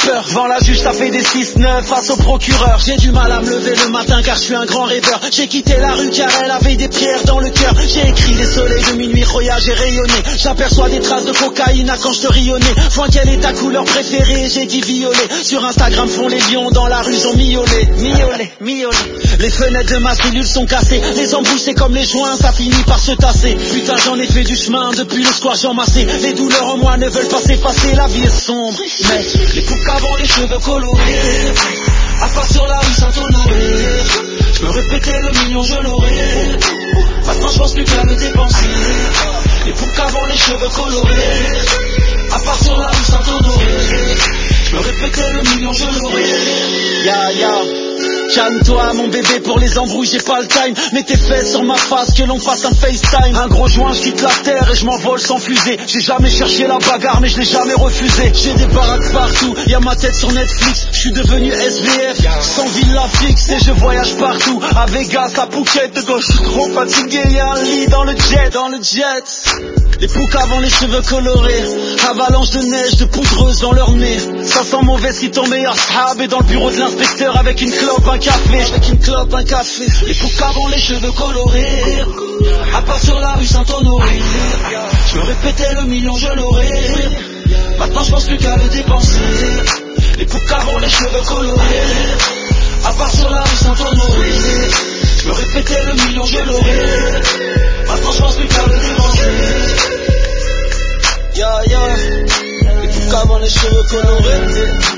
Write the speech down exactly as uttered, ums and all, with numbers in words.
peur. Devant la juge, ça fait des six neuf face au procureur. J'ai du mal à me lever le matin car je suis un grand rêveur. J'ai quitté la rue car elle avait des pierres dans le cœur. J'ai écrit les soleils de minuit, Roya, j'ai rayonné. J'aperçois des traces de cocaïne à quand je te rayonnais. Vois quelle est ta couleur préférée, j'ai dit violet. Sur Instagram font les lions, dans la rue ils ont miaulé. Miaulé, miaulé. Les fenêtres de ma cellule sont cassées. Les embrouilles c'est comme les joints, ça finit par se tasser. Putain j'en ai fait du chemin, depuis le square j'en massé. Les douleurs en moi ne veulent pas s'effacer, la vie est sombre. Mais les poucas ont les cheveux colorés. À part sur la rue Saint-Honoré. Je me répétais le million je l'aurais. Maintenant je pense plus qu'à me dépenser. Les poucas ont les cheveux colorés. À part sur la rue Saint-Honoré. Je me répétais le million je l'aurais. Ya ya, calme-toi mon bébé, pour les embrouilles j'ai pas le time. Mets tes fesses sur ma face, que l'on fasse un FaceTime. Un gros joint, je quitte la terre et je m'envole sans fusée. J'ai jamais cherché la bagarre mais je l'ai jamais refusé. J'ai des baraques partout, y'a ma tête sur Netflix. Je suis devenu S V F, sans villa fixe et je voyage partout. À Vegas, à Phuket, de gauche, je suis trop fatigué. Y'a un lit dans le jet, dans le jet. Les poucas ont les cheveux colorés. Avalanche de neige, de poudreuse dans leur nez. Ça sent mauvais si ton meilleur sahab est dans le bureau de l'inspecteur avec une clope, un café. Avec une clope, un café. Les poucas ont les cheveux colorés. À part sur la rue Saint-Honoré. Je me répétais le million je l'aurais. Maintenant je pense plus qu'à le dépenser. Les poucas ont les cheveux colorés. À part sur la rue Saint-Honoré. Je me répétais le million je l'aurais. Maintenant je pense plus qu'à le dépenser. Ya ya, les poucas ont les cheveux colorés.